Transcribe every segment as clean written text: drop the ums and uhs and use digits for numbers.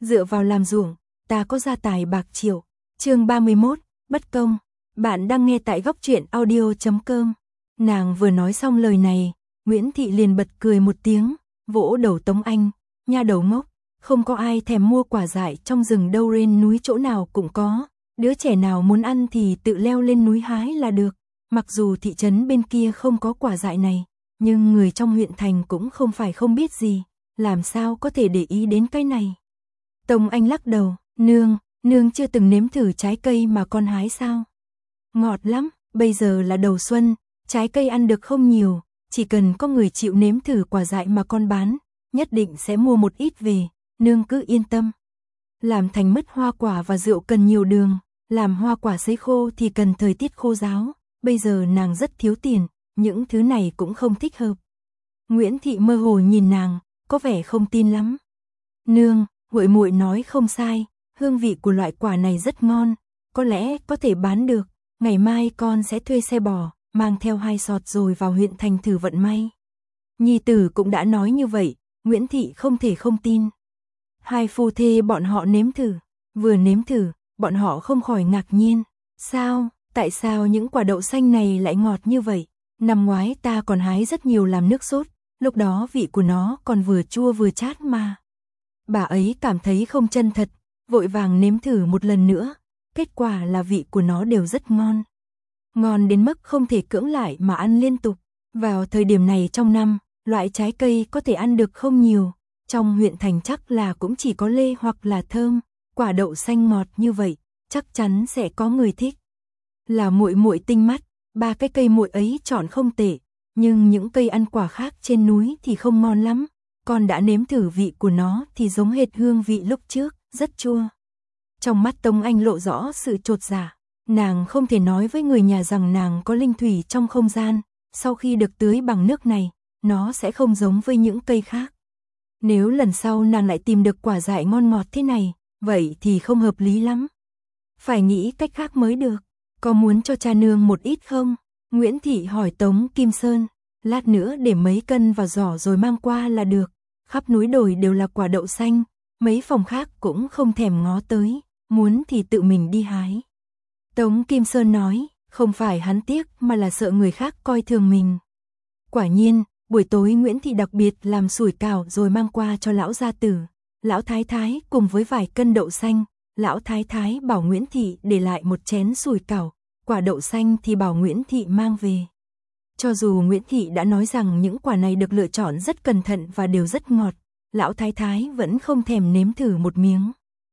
dựa vào làm ruộng, ta có gia tài bạc triệu. Chương 31, bất công. Bạn đang nghe tại góc truyện audio.com. Nàng vừa nói xong lời này, Nguyễn Thị liền bật cười một tiếng, vỗ đầu Tống Anh, nha đầu ngốc, không có ai thèm mua quả dại trong rừng đâu, trên núi chỗ nào cũng có, đứa trẻ nào muốn ăn thì tự leo lên núi hái là được. Mặc dù thị trấn bên kia không có quả dại này, nhưng người trong huyện thành cũng không phải không biết gì, làm sao có thể để ý đến cái này. Tống Anh lắc đầu, nương chưa từng nếm thử trái cây mà con hái sao? Ngọt lắm, bây giờ là đầu xuân, trái cây ăn được không nhiều, chỉ cần có người chịu nếm thử quả dại mà con bán, nhất định sẽ mua một ít về, nương cứ yên tâm. Làm thành mứt hoa quả và rượu cần nhiều đường, làm hoa quả sấy khô thì cần thời tiết khô ráo, bây giờ nàng rất thiếu tiền, những thứ này cũng không thích hợp. Nguyễn Thị mơ hồ nhìn nàng, có vẻ không tin lắm. Nương, muội nói không sai, hương vị của loại quả này rất ngon, có lẽ có thể bán được, ngày mai con sẽ thuê xe bò, mang theo 2 sọt rồi vào huyện thành thử vận may. Nhi tử cũng đã nói như vậy, Nguyễn Thị không thể không tin. Hai phu thê bọn họ nếm thử, vừa nếm thử, bọn họ không khỏi ngạc nhiên. Sao, tại sao những quả đậu xanh này lại ngọt như vậy? Năm ngoái ta còn hái rất nhiều làm nước sốt, lúc đó vị của nó còn vừa chua vừa chát mà. Bà ấy cảm thấy không chân thật, vội vàng nếm thử một lần nữa, kết quả là vị của nó đều rất ngon. Ngon đến mức không thể cưỡng lại mà ăn liên tục. Vào thời điểm này trong năm, loại trái cây có thể ăn được không nhiều, trong huyện thành chắc là cũng chỉ có lê hoặc là thơm, quả đậu xanh ngọt như vậy, chắc chắn sẽ có người thích. Là muội tinh mắt, 3 cái cây muội ấy chọn không tệ, nhưng những cây ăn quả khác trên núi thì không ngon lắm. Con đã nếm thử vị của nó thì giống hệt hương vị lúc trước, rất chua. Trong mắt Tống Anh lộ rõ sự chột dạ, nàng không thể nói với người nhà rằng nàng có linh thủy trong không gian, sau khi được tưới bằng nước này, nó sẽ không giống với những cây khác. Nếu lần sau nàng lại tìm được quả dại ngon ngọt thế này, vậy thì không hợp lý lắm. Phải nghĩ cách khác mới được, có muốn cho cha nương một ít không? Nguyễn Thị hỏi Tống Kim Sơn, lát nữa để mấy cân vào giỏ rồi mang qua là được, khắp núi đồi đều là quả đậu xanh, mấy phòng khác cũng không thèm ngó tới, muốn thì tự mình đi hái. Tống Kim Sơn nói, không phải hắn tiếc mà là sợ người khác coi thường mình. Quả nhiên, buổi tối Nguyễn Thị đặc biệt làm sủi cảo rồi mang qua cho lão gia tử, lão thái thái cùng với vài cân đậu xanh, lão thái thái bảo Nguyễn Thị để lại một chén sủi cảo, quả đậu xanh thì bảo Nguyễn Thị mang về. Cho dù Nguyễn Thị đã nói rằng những quả này được lựa chọn rất cẩn thận và đều rất ngọt, lão thái thái vẫn không thèm nếm thử một miếng.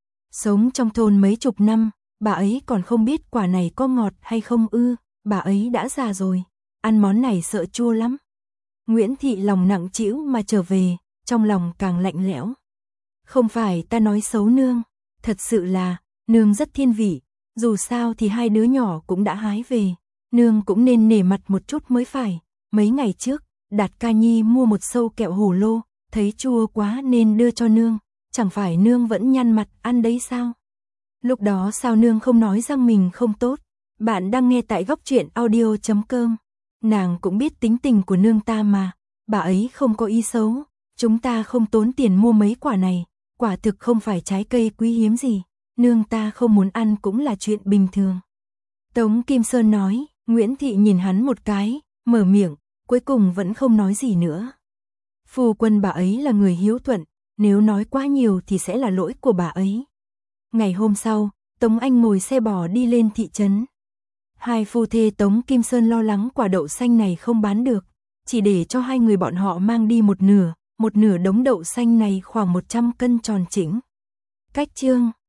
Sống trong thôn mấy chục năm, bà ấy còn không biết quả này có ngọt hay không ư, bà ấy đã già rồi, ăn món này sợ chua lắm. Nguyễn Thị lòng nặng trĩu mà trở về, trong lòng càng lạnh lẽo. Không phải ta nói xấu nương, thật sự là, nương rất thiên vị, dù sao thì 2 đứa nhỏ cũng đã hái về, nương cũng nên nể mặt một chút mới phải. Mấy ngày trước, Đạt Ca Nhi mua một sâu kẹo hồ lô, thấy chua quá nên đưa cho nương, chẳng phải nương vẫn nhăn mặt ăn đấy sao? Lúc đó sao nương không nói rằng mình không tốt? Bạn đang nghe tại góc truyện audio.com. Nàng cũng biết tính tình của nương ta mà, bà ấy không có ý xấu, chúng ta không tốn tiền mua mấy quả này, quả thực không phải trái cây quý hiếm gì, nương ta không muốn ăn cũng là chuyện bình thường. Tống Kim Sơn nói, Nguyễn Thị nhìn hắn một cái, mở miệng, cuối cùng vẫn không nói gì nữa. Phu quân bà ấy là người hiếu thuận, nếu nói quá nhiều thì sẽ là lỗi của bà ấy. Ngày hôm sau, Tống Anh ngồi xe bò đi lên thị trấn. Hai phu thê Tống Kim Sơn lo lắng quả đậu xanh này không bán được, chỉ để cho 2 người bọn họ mang đi một nửa đống đậu xanh này khoảng 100 cân tròn chỉnh. Cách chương